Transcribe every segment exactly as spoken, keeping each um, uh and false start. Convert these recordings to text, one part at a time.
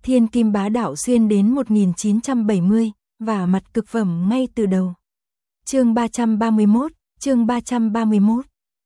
Thiên kim bá đạo xuyên đến một nghìn chín trăm bảy mươi, và mặt cực phẩm ngay từ đầu. Chương ba trăm ba mươi mốt, chương ba trăm ba mươi mốt.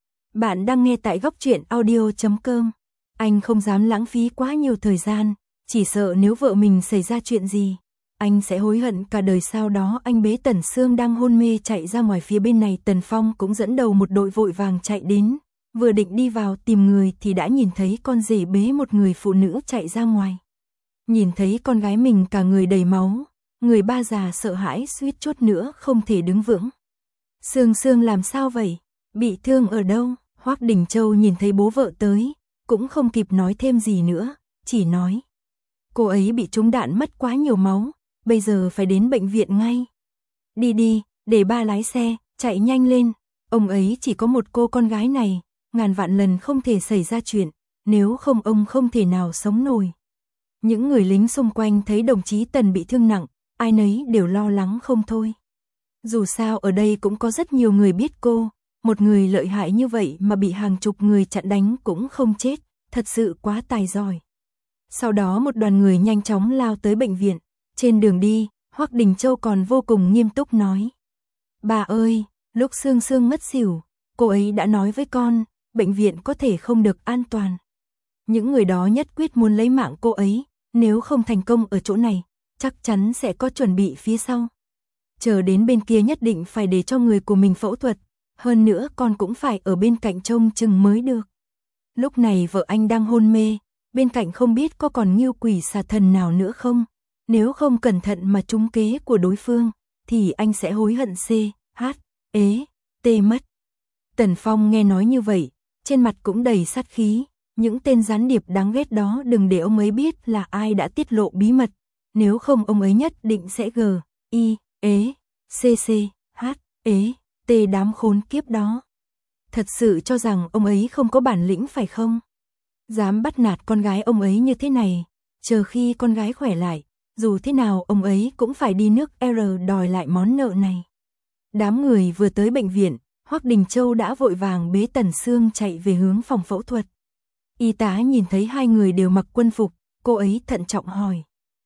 Bạn đang nghe tại góc truyện audio chấm com. Anh không dám lãng phí quá nhiều thời gian, chỉ sợ nếu vợ mình xảy ra chuyện gì, anh sẽ hối hận cả đời. Sau đó anh bế Tần Sương đang hôn mê chạy ra ngoài. Phía bên này Tần Phong cũng dẫn đầu một đội vội vàng chạy đến, vừa định đi vào tìm người thì đã nhìn thấy con rể bế một người phụ nữ chạy ra ngoài. Nhìn thấy con gái mình cả người đầy máu, người ba già sợ hãi suýt chút nữa không thể đứng vững. Sương Sương làm sao vậy? Bị thương ở đâu? Hoắc Đình Châu nhìn thấy bố vợ tới, cũng không kịp nói thêm gì nữa, chỉ nói: cô ấy bị trúng đạn mất quá nhiều máu, bây giờ phải đến bệnh viện ngay. Đi đi, để ba lái xe, chạy nhanh lên, ông ấy chỉ có một cô con gái này, ngàn vạn lần không thể xảy ra chuyện, nếu không ông không thể nào sống nổi. Những người lính xung quanh thấy đồng chí Tần bị thương nặng, ai nấy đều lo lắng không thôi. Dù sao ở đây cũng có rất nhiều người biết cô, một người lợi hại như vậy mà bị hàng chục người chặn đánh cũng không chết, thật sự quá tài giỏi. Sau đó một đoàn người nhanh chóng lao tới bệnh viện, trên đường đi, Hoắc Đình Châu còn vô cùng nghiêm túc nói: bà ơi, lúc Sương Sương ngất xỉu, cô ấy đã nói với con, bệnh viện có thể không được an toàn. Những người đó nhất quyết muốn lấy mạng cô ấy, nếu không thành công ở chỗ này, chắc chắn sẽ có chuẩn bị phía sau. Chờ đến bên kia nhất định phải để cho người của mình phẫu thuật, hơn nữa con cũng phải ở bên cạnh trông chừng mới được. Lúc này vợ anh đang hôn mê, bên cạnh không biết có còn nghiêu quỷ xà thần nào nữa không, nếu không cẩn thận mà trúng kế của đối phương, thì anh sẽ hối hận c, h, ế, tê mất. Tần Phong nghe nói như vậy, trên mặt cũng đầy sát khí. Những tên gián điệp đáng ghét đó đừng để ông ấy biết là ai đã tiết lộ bí mật, nếu không ông ấy nhất định sẽ g, i, ế, cc, h, ế, t đám khốn kiếp đó. Thật sự cho rằng ông ấy không có bản lĩnh phải không? Dám bắt nạt con gái ông ấy như thế này, chờ khi con gái khỏe lại, dù thế nào ông ấy cũng phải đi nước R đòi lại món nợ này. Đám người vừa tới bệnh viện, Hoắc Đình Châu đã vội vàng bế Tần Sương chạy về hướng phòng phẫu thuật. Y tá nhìn thấy hai người đều mặc quân phục, cô ấy thận trọng hỏi: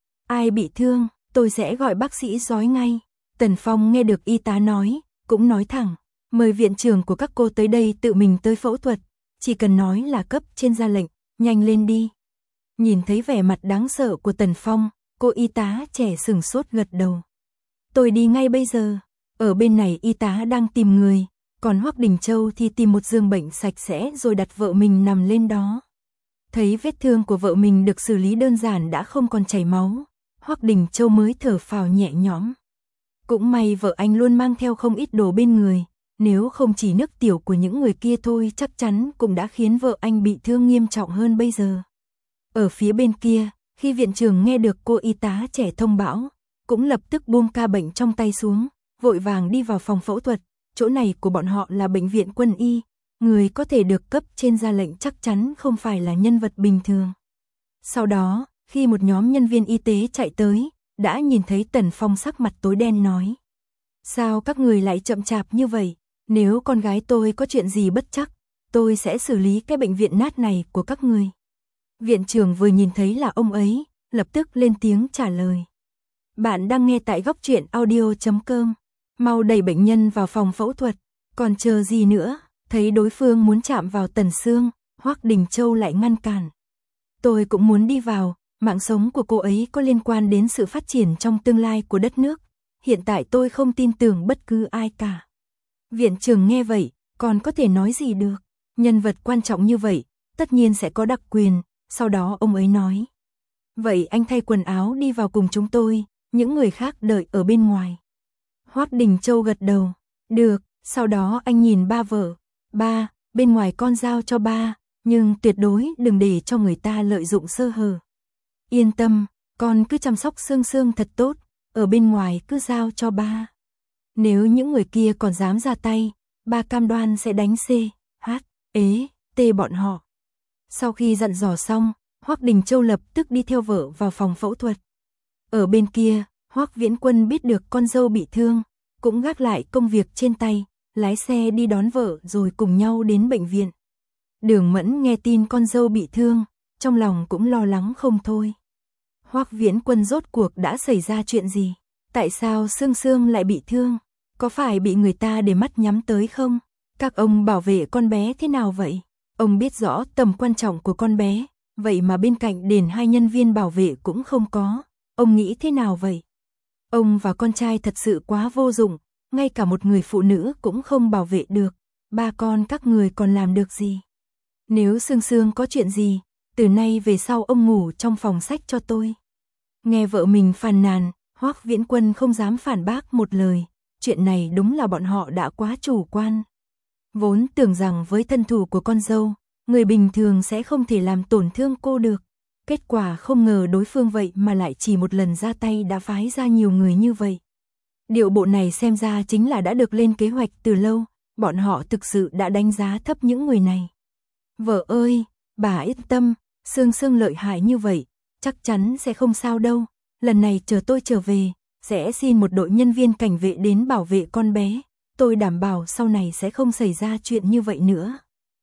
ai bị thương, tôi sẽ gọi bác sĩ rói ngay. Tần Phong nghe được y tá nói, cũng nói thẳng: mời viện trưởng của các cô tới đây tự mình tới phẫu thuật, chỉ cần nói là cấp trên ra lệnh, nhanh lên đi. Nhìn thấy vẻ mặt đáng sợ của Tần Phong, cô y tá trẻ sửng sốt gật đầu: tôi đi ngay bây giờ. Ở bên này y tá đang tìm người, còn Hoắc Đình Châu thì tìm một giường bệnh sạch sẽ rồi đặt vợ mình nằm lên đó. Thấy vết thương của vợ mình được xử lý đơn giản đã không còn chảy máu, Hoắc Đình Châu mới thở phào nhẹ nhõm. Cũng may vợ anh luôn mang theo không ít đồ bên người, nếu không chỉ nước tiểu của những người kia thôi chắc chắn cũng đã khiến vợ anh bị thương nghiêm trọng hơn bây giờ. Ở phía bên kia, khi viện trưởng nghe được cô y tá trẻ thông báo, cũng lập tức buông ca bệnh trong tay xuống, vội vàng đi vào phòng phẫu thuật. Chỗ này của bọn họ là bệnh viện quân y, người có thể được cấp trên ra lệnh chắc chắn không phải là nhân vật bình thường. Sau đó, khi một nhóm nhân viên y tế chạy tới, đã nhìn thấy Tần Phong sắc mặt tối đen nói: sao các người lại chậm chạp như vậy, nếu con gái tôi có chuyện gì bất trắc, tôi sẽ xử lý cái bệnh viện nát này của các người. Viện trưởng vừa nhìn thấy là ông ấy, lập tức lên tiếng trả lời: bạn đang nghe tại góc truyện audio chấm com. Mau đẩy bệnh nhân vào phòng phẫu thuật, còn chờ gì nữa? Thấy đối phương muốn chạm vào Tần Sương, Hoắc Đình Châu lại ngăn cản: tôi cũng muốn đi vào, mạng sống của cô ấy có liên quan đến sự phát triển trong tương lai của đất nước, hiện tại tôi không tin tưởng bất cứ ai cả. Viện trưởng nghe vậy, còn có thể nói gì được, nhân vật quan trọng như vậy, tất nhiên sẽ có đặc quyền. Sau đó ông ấy nói: vậy anh thay quần áo đi vào cùng chúng tôi, những người khác đợi ở bên ngoài. Hoắc Đình Châu gật đầu: được. Sau đó anh nhìn ba vợ: ba, bên ngoài con giao cho ba, nhưng tuyệt đối đừng để cho người ta lợi dụng sơ hở. Yên tâm, con cứ chăm sóc Sương Sương thật tốt, ở bên ngoài cứ giao cho ba. Nếu những người kia còn dám ra tay, ba cam đoan sẽ đánh c, h, ế, t bọn họ. Sau khi dặn dò xong, Hoắc Đình Châu lập tức đi theo vợ vào phòng phẫu thuật. Ở bên kia, Hoắc Viễn Quân biết được con dâu bị thương, cũng gác lại công việc trên tay, lái xe đi đón vợ rồi cùng nhau đến bệnh viện. Đường Mẫn nghe tin con dâu bị thương, trong lòng cũng lo lắng không thôi. Hoắc Viễn Quân rốt cuộc đã xảy ra chuyện gì? Tại sao Sương Sương lại bị thương? Có phải bị người ta để mắt nhắm tới không? Các ông bảo vệ con bé thế nào vậy? Ông biết rõ tầm quan trọng của con bé, vậy mà bên cạnh đền hai nhân viên bảo vệ cũng không có. Ông nghĩ thế nào vậy? Ông và con trai thật sự quá vô dụng, ngay cả một người phụ nữ cũng không bảo vệ được. Ba con các người còn làm được gì? Nếu Sương Sương có chuyện gì, từ nay về sau ông ngủ trong phòng sách cho tôi. Nghe vợ mình phàn nàn, Hoắc Viễn Quân không dám phản bác một lời. Chuyện này đúng là bọn họ đã quá chủ quan. Vốn tưởng rằng với thân thủ của con dâu, người bình thường sẽ không thể làm tổn thương cô được. Kết quả không ngờ đối phương vậy mà lại chỉ một lần ra tay đã phái ra nhiều người như vậy. Điệu bộ này xem ra chính là đã được lên kế hoạch từ lâu, bọn họ thực sự đã đánh giá thấp những người này. Vợ ơi, bà yên tâm, Sương Sương lợi hại như vậy, chắc chắn sẽ không sao đâu. Lần này chờ tôi trở về, sẽ xin một đội nhân viên cảnh vệ đến bảo vệ con bé. Tôi đảm bảo sau này sẽ không xảy ra chuyện như vậy nữa.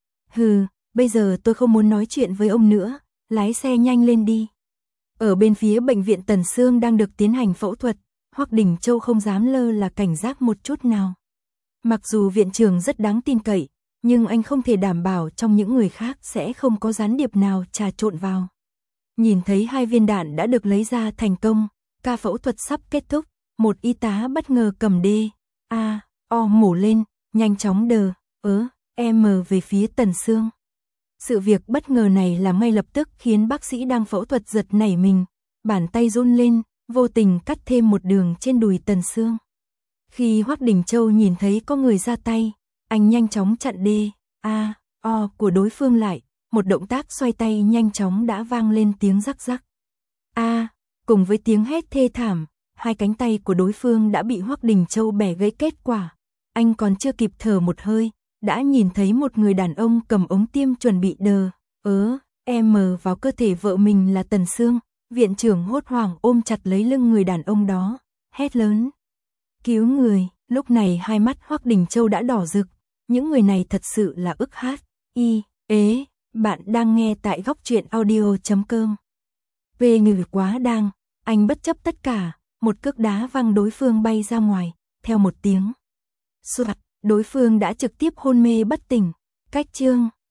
Hừ, bây giờ tôi không muốn nói chuyện với ông nữa, lái xe nhanh lên đi. Ở bên phía bệnh viện Tần Sương đang được tiến hành phẫu thuật, Hoắc Đình Châu không dám lơ là cảnh giác một chút nào. Mặc dù viện trưởng rất đáng tin cậy, nhưng anh không thể đảm bảo trong những người khác sẽ không có gián điệp nào trà trộn vào. Nhìn thấy hai viên đạn đã được lấy ra thành công, ca phẫu thuật sắp kết thúc, một y tá bất ngờ cầm đê, a, o mổ lên, nhanh chóng đờ, ớ, em về phía Tần Sương. Sự việc bất ngờ này làm ngay lập tức khiến bác sĩ đang phẫu thuật giật nảy mình, bàn tay run lên, vô tình cắt thêm một đường trên đùi Tần Sương. Khi Hoắc Đình Châu nhìn thấy có người ra tay, anh nhanh chóng chặn đê, a, o của đối phương lại, một động tác xoay tay nhanh chóng đã vang lên tiếng rắc rắc. A, cùng với tiếng hét thê thảm, hai cánh tay của đối phương đã bị Hoắc Đình Châu bẻ gãy kết quả. Anh còn chưa kịp thở một hơi, đã nhìn thấy một người đàn ông cầm ống tiêm chuẩn bị đờ, ớ, em vào cơ thể vợ mình là Tần Sương. Viện trưởng hốt hoảng ôm chặt lấy lưng người đàn ông đó, hét lớn. Cứu người, lúc này hai mắt Hoắc Đình Châu đã đỏ rực, những người này thật sự là ức hát, y, ế, bạn đang nghe tại góc truyện audio chấm com. Về ngừ quá đang, anh bất chấp tất cả, một cước đá văng đối phương bay ra ngoài, theo một tiếng. Soạt, đối phương đã trực tiếp hôn mê bất tỉnh, cách chương.